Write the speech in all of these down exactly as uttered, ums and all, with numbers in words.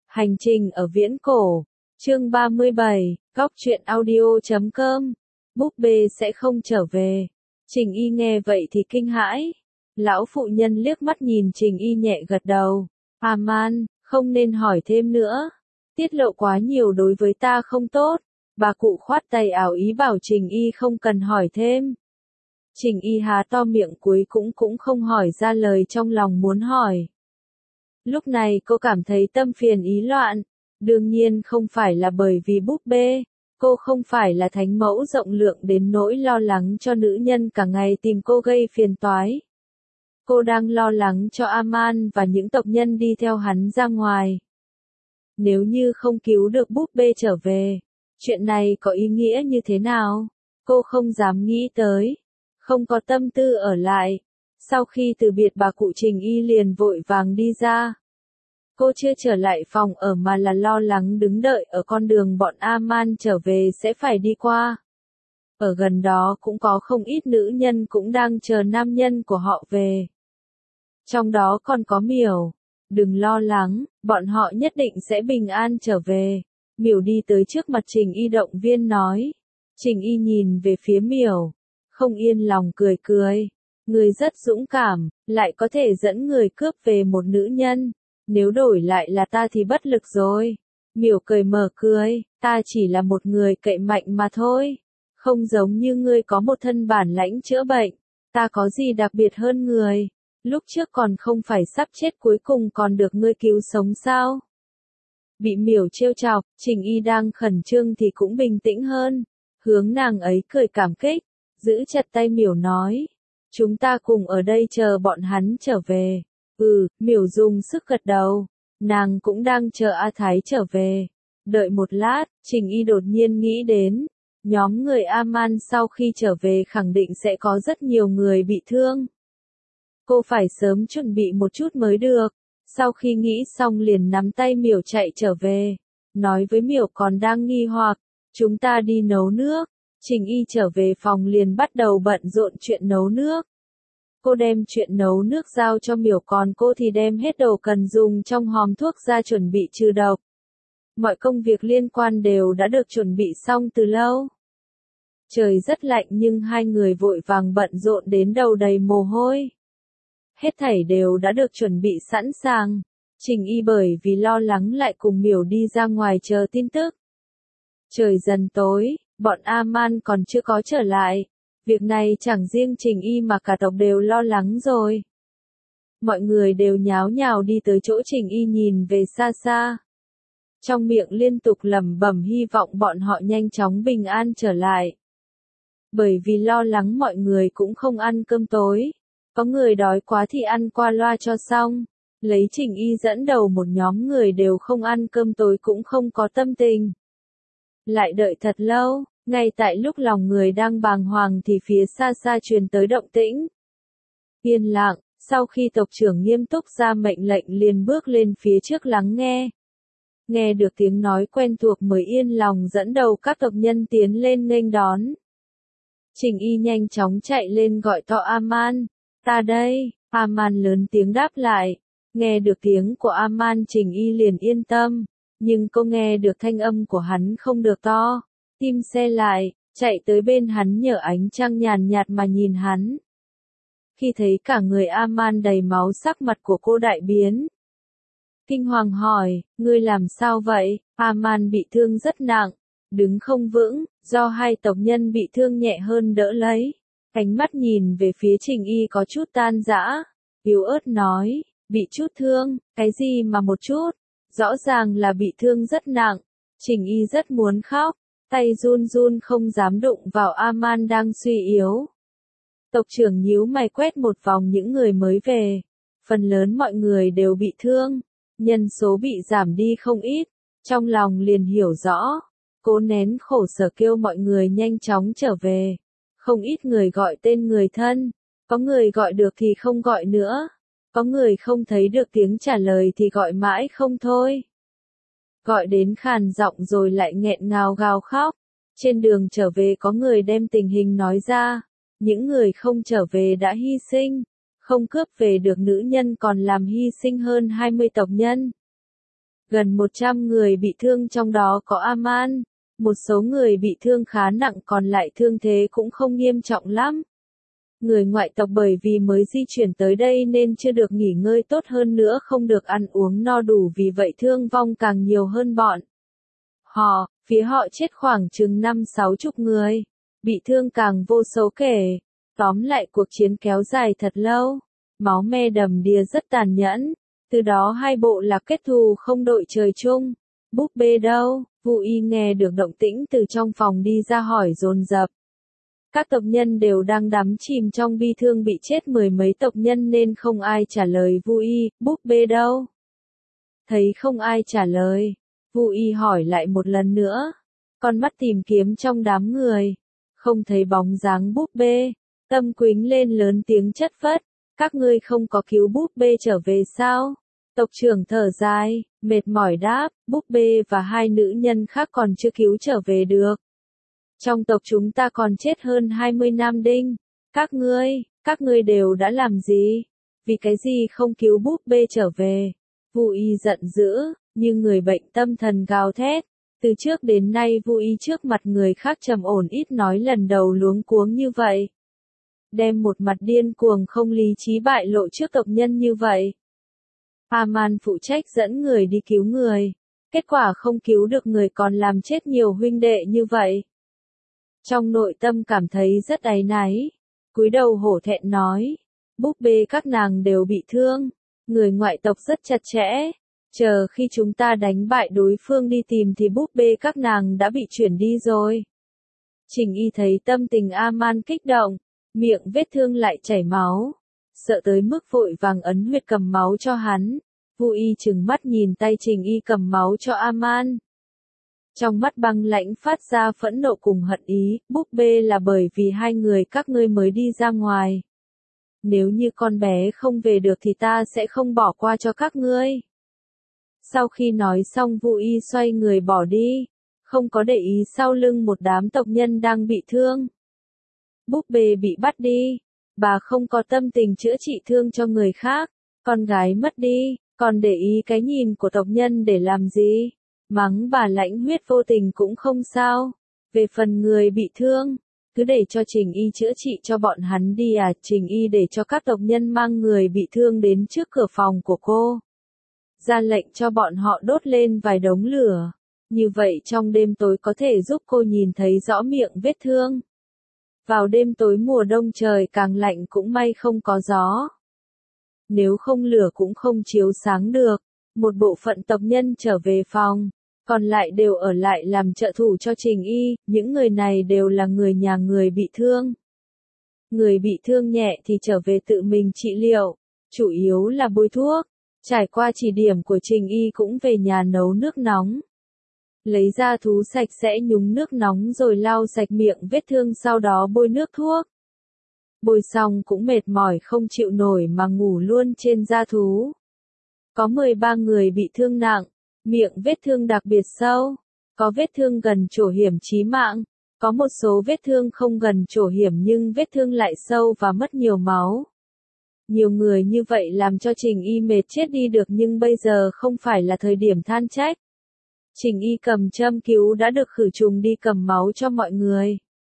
Hành trình ở viễn cổ, chương ba mươi bảy, góc truyện audio chấm com, búp bê sẽ không trở về. Trình Y nghe vậy thì kinh hãi. Lão phụ nhân liếc mắt nhìn Trình Y nhẹ gật đầu. A-man, không nên hỏi thêm nữa. Tiết lộ quá nhiều đối với ta không tốt. Bà cụ khoát tay ảo ý bảo Trình Y không cần hỏi thêm. Trình Y há to miệng cuối cũng cũng không hỏi ra lời trong lòng muốn hỏi. Lúc này cô cảm thấy tâm phiền ý loạn. Đương nhiên không phải là bởi vì búp bê. Cô không phải là thánh mẫu rộng lượng đến nỗi lo lắng cho nữ nhân cả ngày tìm cô gây phiền toái. Cô đang lo lắng cho A-man và những tộc nhân đi theo hắn ra ngoài. Nếu như không cứu được búp bê trở về, chuyện này có ý nghĩa như thế nào? Cô không dám nghĩ tới, không có tâm tư ở lại. Sau khi từ biệt bà cụ Trình Y liền vội vàng đi ra. Cô chưa trở lại phòng ở mà là lo lắng đứng đợi ở con đường bọn A-man trở về sẽ phải đi qua. Ở gần đó cũng có không ít nữ nhân cũng đang chờ nam nhân của họ về. Trong đó còn có Miểu. Đừng lo lắng, bọn họ nhất định sẽ bình an trở về. Miểu đi tới trước mặt Trình Y động viên nói. Trình Y nhìn về phía Miểu, không yên lòng cười cười. Người rất dũng cảm, lại có thể dẫn người cướp về một nữ nhân. Nếu đổi lại là ta thì bất lực rồi. Miểu cười mở cười, ta chỉ là một người cậy mạnh mà thôi. Không giống như ngươi có một thân bản lãnh chữa bệnh. Ta có gì đặc biệt hơn người. Lúc trước còn không phải sắp chết cuối cùng còn được ngươi cứu sống sao? Bị Miểu trêu chọc, Trình Y đang khẩn trương thì cũng bình tĩnh hơn. Hướng nàng ấy cười cảm kích, giữ chặt tay Miểu nói. Chúng ta cùng ở đây chờ bọn hắn trở về. Ừ, Miểu dùng sức gật đầu. Nàng cũng đang chờ A Thái trở về. Đợi một lát, Trình Y đột nhiên nghĩ đến. Nhóm người A-man sau khi trở về khẳng định sẽ có rất nhiều người bị thương. Cô phải sớm chuẩn bị một chút mới được. Sau khi nghĩ xong liền nắm tay Miểu chạy trở về. Nói với Miểu còn đang nghi hoặc. Chúng ta đi nấu nước. Trình Y trở về phòng liền bắt đầu bận rộn chuyện nấu nước. Cô đem chuyện nấu nước giao cho Miểu còn cô thì đem hết đồ cần dùng trong hòm thuốc ra chuẩn bị trừ độc. Mọi công việc liên quan đều đã được chuẩn bị xong từ lâu. Trời rất lạnh nhưng hai người vội vàng bận rộn đến đầu đầy mồ hôi. Hết thảy đều đã được chuẩn bị sẵn sàng. Trình Y bởi vì lo lắng lại cùng Miểu đi ra ngoài chờ tin tức. Trời dần tối, bọn A-man còn chưa có trở lại. Việc này chẳng riêng Trình Y mà cả tộc đều lo lắng rồi. Mọi người đều nháo nhào đi tới chỗ Trình Y nhìn về xa xa. Trong miệng liên tục lẩm bẩm hy vọng bọn họ nhanh chóng bình an trở lại. Bởi vì lo lắng mọi người cũng không ăn cơm tối. Có người đói quá thì ăn qua loa cho xong. Lấy Trình Y dẫn đầu một nhóm người đều không ăn cơm tối cũng không có tâm tình. Lại đợi thật lâu. Ngay tại lúc lòng người đang bàng hoàng thì phía xa xa truyền tới động tĩnh. Yên lặng, sau khi tộc trưởng nghiêm túc ra mệnh lệnh liền bước lên phía trước lắng nghe. Nghe được tiếng nói quen thuộc mới yên lòng dẫn đầu các tộc nhân tiến lên nghênh đón. Trình Y nhanh chóng chạy lên gọi to A-man. Ta đây, A-man lớn tiếng đáp lại. Nghe được tiếng của A-man Trình Y liền yên tâm. Nhưng cô nghe được thanh âm của hắn không được to. Tim xe lại, chạy tới bên hắn nhờ ánh trăng nhàn nhạt mà nhìn hắn. Khi thấy cả người A-man đầy máu sắc mặt của cô đại biến. Kinh hoàng hỏi, ngươi làm sao vậy? A-man bị thương rất nặng, đứng không vững, do hai tộc nhân bị thương nhẹ hơn đỡ lấy. Ánh mắt nhìn về phía Trình Y có chút tan rã, yếu ớt nói, bị chút thương, cái gì mà một chút, rõ ràng là bị thương rất nặng. Trình Y rất muốn khóc. Tay run run không dám đụng vào A-man đang suy yếu. Tộc trưởng nhíu mày quét một vòng những người mới về. Phần lớn mọi người đều bị thương. Nhân số bị giảm đi không ít. Trong lòng liền hiểu rõ. Cố nén khổ sở kêu mọi người nhanh chóng trở về. Không ít người gọi tên người thân. Có người gọi được thì không gọi nữa. Có người không thấy được tiếng trả lời thì gọi mãi không thôi. Gọi đến khàn giọng rồi lại nghẹn ngào gào khóc. Trên đường trở về có người đem tình hình nói ra. Những người không trở về đã hy sinh. Không cướp về được nữ nhân còn làm hy sinh hơn hai mươi tộc nhân. Gần một trăm người bị thương trong đó có Aman. Một số người bị thương khá nặng còn lại thương thế cũng không nghiêm trọng lắm. Người ngoại tộc bởi vì mới di chuyển tới đây nên chưa được nghỉ ngơi tốt hơn nữa không được ăn uống no đủ vì vậy thương vong càng nhiều hơn bọn. Họ, phía họ chết khoảng chừng năm sáu chục người. Bị thương càng vô số kể. Tóm lại cuộc chiến kéo dài thật lâu. Máu me đầm đìa rất tàn nhẫn. Từ đó hai bộ là kết thù không đội trời chung. Búp bê đâu? Vu Y nghe được động tĩnh từ trong phòng đi ra hỏi dồn dập. Các tộc nhân đều đang đắm chìm trong bi thương bị chết mười mấy tộc nhân nên không ai trả lời Vu Y, búp bê đâu? Thấy không ai trả lời, Vu Y hỏi lại một lần nữa. Con mắt tìm kiếm trong đám người, không thấy bóng dáng búp bê. Tâm Quýnh lên lớn tiếng chất phất, các ngươi không có cứu búp bê trở về sao? Tộc trưởng thở dài, mệt mỏi đáp, búp bê và hai nữ nhân khác còn chưa cứu trở về được. Trong tộc chúng ta còn chết hơn hai mươi nam đinh. Các ngươi, các ngươi đều đã làm gì? Vì cái gì không cứu búp bê trở về? Vu Y giận dữ, như người bệnh tâm thần gào thét. Từ trước đến nay Vu Y trước mặt người khác trầm ổn ít nói lần đầu luống cuống như vậy. Đem một mặt điên cuồng không lý trí bại lộ trước tộc nhân như vậy. Aman phụ trách dẫn người đi cứu người. Kết quả không cứu được người còn làm chết nhiều huynh đệ như vậy. Trong nội tâm cảm thấy rất áy náy. Cúi đầu hổ thẹn nói. Búp bê các nàng đều bị thương. Người ngoại tộc rất chặt chẽ. Chờ khi chúng ta đánh bại đối phương đi tìm thì búp bê các nàng đã bị chuyển đi rồi. Trình Y thấy tâm tình Aman kích động. Miệng vết thương lại chảy máu. Sợ tới mức vội vàng ấn huyệt cầm máu cho hắn. Vu Y trừng mắt nhìn tay Trình Y cầm máu cho Aman. Trong mắt băng lãnh phát ra phẫn nộ cùng hận ý, búp bê là bởi vì hai người các ngươi mới đi ra ngoài. Nếu như con bé không về được thì ta sẽ không bỏ qua cho các ngươi. Sau khi nói xong Vu Y xoay người bỏ đi, không có để ý sau lưng một đám tộc nhân đang bị thương. Búp bê bị bắt đi, bà không có tâm tình chữa trị thương cho người khác, con gái mất đi, còn để ý cái nhìn của tộc nhân để làm gì? Mắng bà lãnh huyết vô tình cũng không sao. Về phần người bị thương, cứ để cho Trình Y chữa trị cho bọn hắn đi à. Trình Y để cho các tộc nhân mang người bị thương đến trước cửa phòng của cô. Ra lệnh cho bọn họ đốt lên vài đống lửa. Như vậy trong đêm tối có thể giúp cô nhìn thấy rõ miệng vết thương. Vào đêm tối mùa đông trời càng lạnh cũng may không có gió. Nếu không lửa cũng không chiếu sáng được. Một bộ phận tộc nhân trở về phòng. Còn lại đều ở lại làm trợ thủ cho Trình Y, những người này đều là người nhà người bị thương. Người bị thương nhẹ thì trở về tự mình trị liệu, chủ yếu là bôi thuốc. Trải qua chỉ điểm của Trình Y cũng về nhà nấu nước nóng. Lấy ra thú sạch sẽ nhúng nước nóng rồi lau sạch miệng vết thương sau đó bôi nước thuốc. Bôi xong cũng mệt mỏi không chịu nổi mà ngủ luôn trên da thú. Có mười ba người bị thương nặng. Miệng vết thương đặc biệt sâu, có vết thương gần trổ hiểm chí mạng, có một số vết thương không gần trổ hiểm nhưng vết thương lại sâu và mất nhiều máu. Nhiều người như vậy làm cho Trình Y mệt chết đi được nhưng bây giờ không phải là thời điểm than trách. Trình Y cầm châm cứu đã được khử trùng đi cầm máu cho mọi người.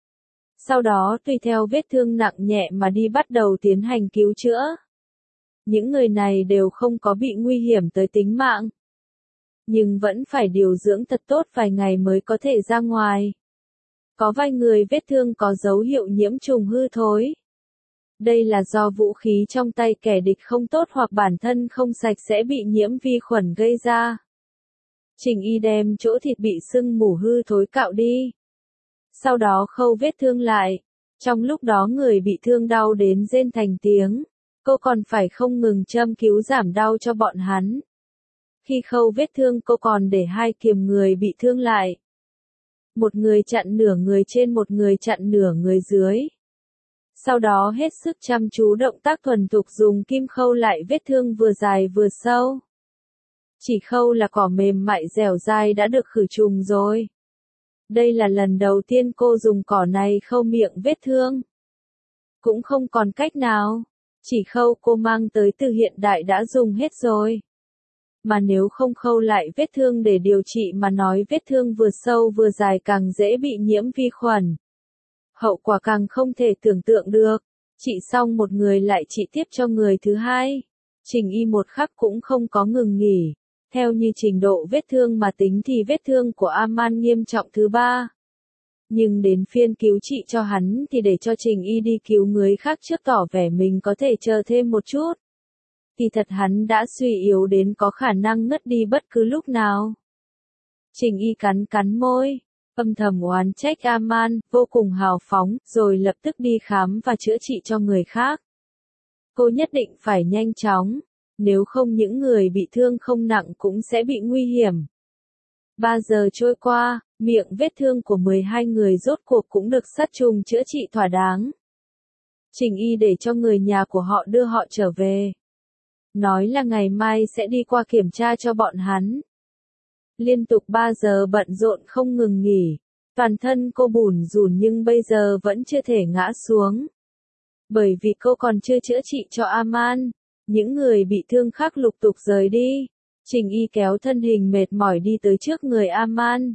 Sau đó tùy theo vết thương nặng nhẹ mà đi bắt đầu tiến hành cứu chữa. Những người này đều không có bị nguy hiểm tới tính mạng. Nhưng vẫn phải điều dưỡng thật tốt vài ngày mới có thể ra ngoài. Có vài người vết thương có dấu hiệu nhiễm trùng hư thối. Đây là do vũ khí trong tay kẻ địch không tốt hoặc bản thân không sạch sẽ bị nhiễm vi khuẩn gây ra. Trình Y đem chỗ thịt bị sưng mủ hư thối cạo đi. Sau đó khâu vết thương lại. Trong lúc đó người bị thương đau đến rên thành tiếng. Cô còn phải không ngừng châm cứu giảm đau cho bọn hắn. Khi khâu vết thương cô còn để hai kiềm người bị thương lại. Một người chặn nửa người trên một người chặn nửa người dưới. Sau đó hết sức chăm chú động tác thuần thục dùng kim khâu lại vết thương vừa dài vừa sâu. Chỉ khâu là cỏ mềm mại dẻo dai đã được khử trùng rồi. Đây là lần đầu tiên cô dùng cỏ này khâu miệng vết thương. Cũng không còn cách nào. Chỉ khâu cô mang tới từ hiện đại đã dùng hết rồi. Mà nếu không khâu lại vết thương để điều trị mà nói vết thương vừa sâu vừa dài càng dễ bị nhiễm vi khuẩn. Hậu quả càng không thể tưởng tượng được. Trị xong một người lại trị tiếp cho người thứ hai. Trình y một khắc cũng không có ngừng nghỉ. Theo như trình độ vết thương mà tính thì vết thương của Aman nghiêm trọng thứ ba. Nhưng đến phiên cứu trị cho hắn thì để cho Trình y đi cứu người khác trước tỏ vẻ mình có thể chờ thêm một chút. Thì thật hắn đã suy yếu đến có khả năng ngất đi bất cứ lúc nào. Trình y cắn cắn môi, âm thầm oán trách Aman, vô cùng hào phóng, rồi lập tức đi khám và chữa trị cho người khác. Cô nhất định phải nhanh chóng, nếu không những người bị thương không nặng cũng sẽ bị nguy hiểm. Ba giờ trôi qua, miệng vết thương của mười hai người rốt cuộc cũng được sát trùng chữa trị thỏa đáng. Trình y để cho người nhà của họ đưa họ trở về. Nói là ngày mai sẽ đi qua kiểm tra cho bọn hắn. Liên tục ba giờ bận rộn không ngừng nghỉ, toàn thân cô bủn rủn nhưng bây giờ vẫn chưa thể ngã xuống. Bởi vì cô còn chưa chữa trị cho Aman, những người bị thương khác lục tục rời đi. Trình y kéo thân hình mệt mỏi đi tới trước người Aman.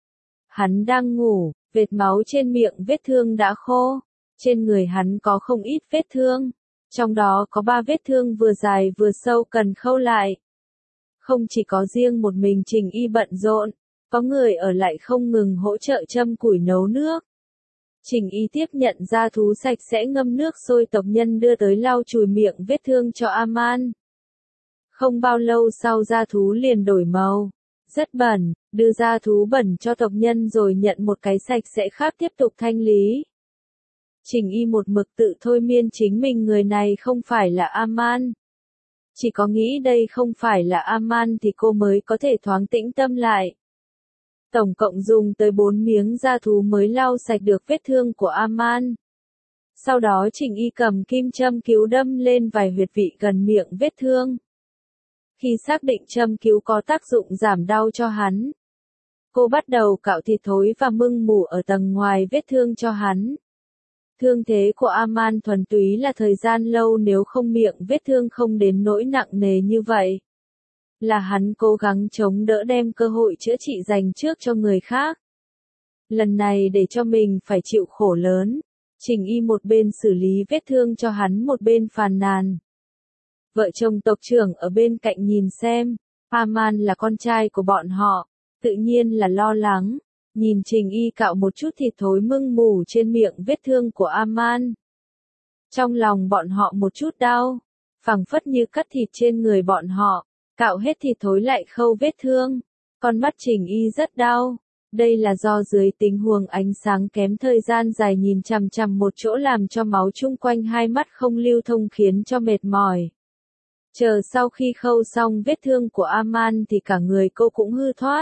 Hắn đang ngủ, vệt máu trên miệng vết thương đã khô. Trên người hắn có không ít vết thương. Trong đó có ba vết thương vừa dài vừa sâu cần khâu lại. Không chỉ có riêng một mình Trình y bận rộn, có người ở lại không ngừng hỗ trợ châm củi nấu nước. Trình y tiếp nhận gia thú sạch sẽ ngâm nước sôi tộc nhân đưa tới lau chùi miệng vết thương cho Aman. Không bao lâu sau gia thú liền đổi màu, rất bẩn, đưa gia thú bẩn cho tộc nhân rồi nhận một cái sạch sẽ khác tiếp tục thanh lý. Trình y một mực tự thôi miên chính mình người này không phải là Aman. Chỉ có nghĩ đây không phải là Aman thì cô mới có thể thoáng tĩnh tâm lại. Tổng cộng dùng tới bốn miếng da thú mới lau sạch được vết thương của Aman. Sau đó Trình y cầm kim châm cứu đâm lên vài huyệt vị gần miệng vết thương. Khi xác định châm cứu có tác dụng giảm đau cho hắn, cô bắt đầu cạo thịt thối và mưng mủ ở tầng ngoài vết thương cho hắn. Thương thế của Aman thuần túy là thời gian lâu nếu không miệng vết thương không đến nỗi nặng nề như vậy. Là hắn cố gắng chống đỡ đem cơ hội chữa trị dành trước cho người khác. Lần này để cho mình phải chịu khổ lớn, Trình y một bên xử lý vết thương cho hắn một bên phàn nàn. Vợ chồng tộc trưởng ở bên cạnh nhìn xem, Aman là con trai của bọn họ, tự nhiên là lo lắng. Nhìn Trình y cạo một chút thịt thối mưng mủ trên miệng vết thương của Aman. Trong lòng bọn họ một chút đau, phảng phất như cắt thịt trên người bọn họ, cạo hết thịt thối lại khâu vết thương. Con mắt Trình y rất đau. Đây là do dưới tình huống ánh sáng kém thời gian dài nhìn chằm chằm một chỗ làm cho máu chung quanh hai mắt không lưu thông khiến cho mệt mỏi. Chờ sau khi khâu xong vết thương của Aman thì cả người cô cũng hư thoát.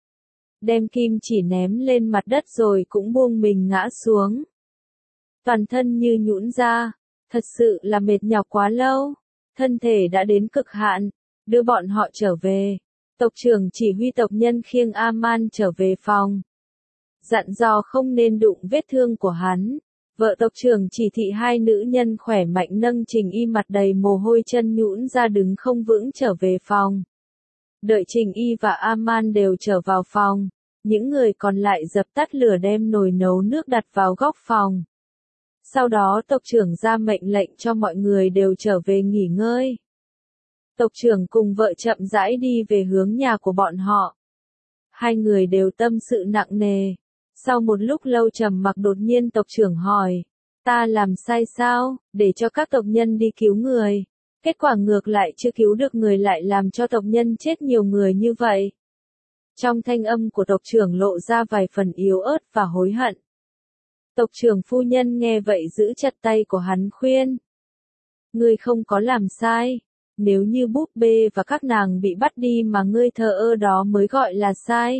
Đem kim chỉ ném lên mặt đất rồi cũng buông mình ngã xuống. Toàn thân như nhũn ra, thật sự là mệt nhọc quá lâu, thân thể đã đến cực hạn, đưa bọn họ trở về. Tộc trưởng chỉ huy tộc nhân khiêng Aman trở về phòng. Dặn dò không nên đụng vết thương của hắn. Vợ tộc trưởng chỉ thị hai nữ nhân khỏe mạnh nâng Trình y mặt đầy mồ hôi chân nhũn ra đứng không vững trở về phòng. Đợi Trình y và Aman đều trở vào phòng, những người còn lại dập tắt lửa đem nồi nấu nước đặt vào góc phòng. Sau đó tộc trưởng ra mệnh lệnh cho mọi người đều trở về nghỉ ngơi. Tộc trưởng cùng vợ chậm rãi đi về hướng nhà của bọn họ. Hai người đều tâm sự nặng nề. Sau một lúc lâu trầm mặc đột nhiên tộc trưởng hỏi, ta làm sai sao, để cho các tộc nhân đi cứu người. Kết quả ngược lại chưa cứu được người lại làm cho tộc nhân chết nhiều người như vậy. Trong thanh âm của tộc trưởng lộ ra vài phần yếu ớt và hối hận. Tộc trưởng phu nhân nghe vậy giữ chặt tay của hắn khuyên. Ngươi không có làm sai. Nếu như búp bê và các nàng bị bắt đi mà ngươi thờ ơ đó mới gọi là sai.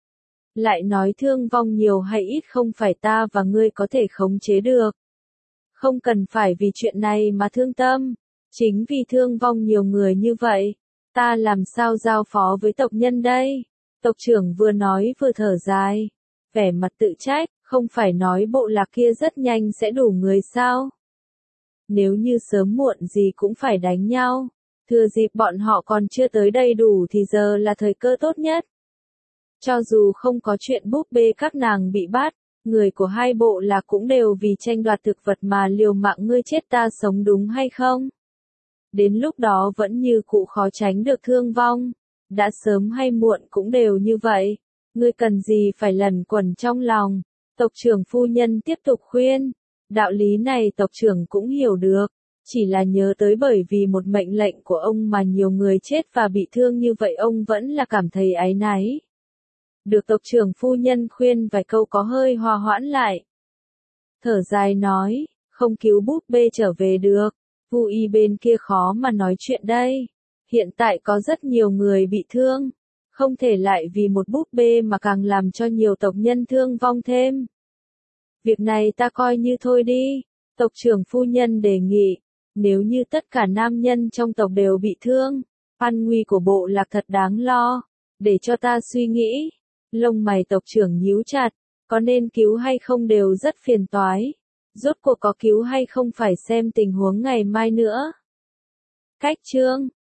Lại nói thương vong nhiều hay ít không phải ta và ngươi có thể khống chế được. Không cần phải vì chuyện này mà thương tâm. Chính vì thương vong nhiều người như vậy, ta làm sao giao phó với tộc nhân đây? Tộc trưởng vừa nói vừa thở dài, vẻ mặt tự trách, không phải nói bộ lạc kia rất nhanh sẽ đủ người sao? Nếu như sớm muộn gì cũng phải đánh nhau, Thừa dịp bọn họ còn chưa tới đầy đủ thì giờ là thời cơ tốt nhất. Cho dù không có chuyện búp bê các nàng bị bắt, người của hai bộ là cũng đều vì tranh đoạt thực vật mà liều mạng ngươi chết ta sống đúng hay không? Đến lúc đó vẫn như cũ khó tránh được thương vong. Đã sớm hay muộn cũng đều như vậy. Ngươi cần gì phải lẩn quẩn trong lòng. Tộc trưởng phu nhân tiếp tục khuyên. Đạo lý này tộc trưởng cũng hiểu được. Chỉ là nhớ tới bởi vì một mệnh lệnh của ông mà nhiều người chết và bị thương như vậy ông vẫn là cảm thấy áy náy. Được tộc trưởng phu nhân khuyên vài câu có hơi hòa hoãn lại. Thở dài nói, không cứu búp bê trở về được. Vu y bên kia khó mà nói chuyện đây. Hiện tại có rất nhiều người bị thương. Không thể lại vì một búp bê mà càng làm cho nhiều tộc nhân thương vong thêm. Việc này ta coi như thôi đi. Tộc trưởng phu nhân đề nghị. Nếu như tất cả nam nhân trong tộc đều bị thương, an nguy của bộ lạc thật đáng lo. Để cho ta suy nghĩ. Lông mày tộc trưởng nhíu chặt. Có nên cứu hay không đều rất phiền toái. Rốt cuộc có cứu hay không phải xem tình huống ngày mai nữa. Cách chương